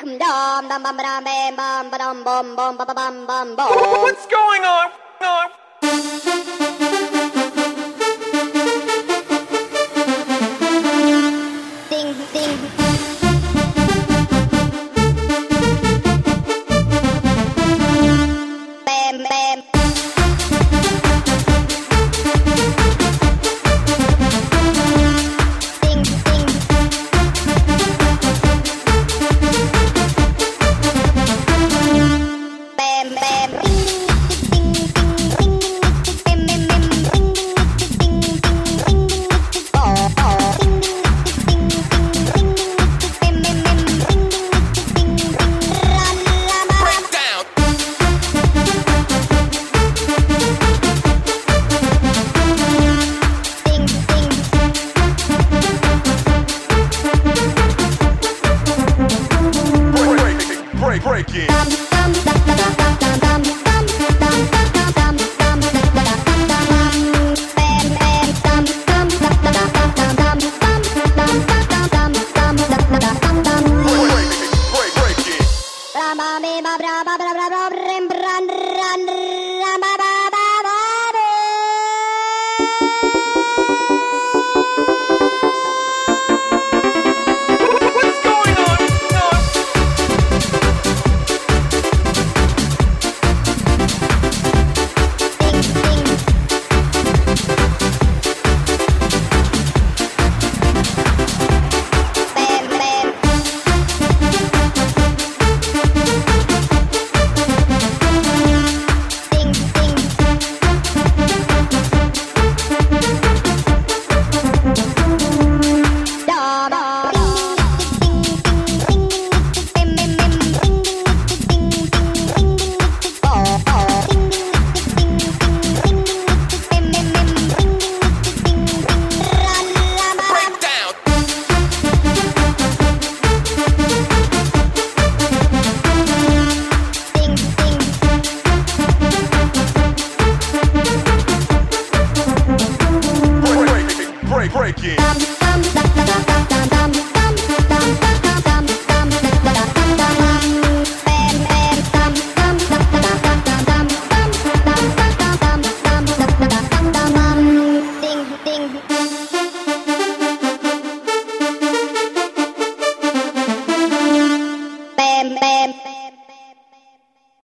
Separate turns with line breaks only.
What's going on?
Ding, ding. Bam, bam. Ding, ding. Bam, bam. Ring, ding, ding, ring, bam, bam, bam. Ring, ding, ding, ring, oh, oh. Ring, ding, ding, ring, bam, bam, bam. Ring, ding, ding, la, la, la.
Break down.
Ding, ding.
Break it. Break it. What's going on? Break down. Break it.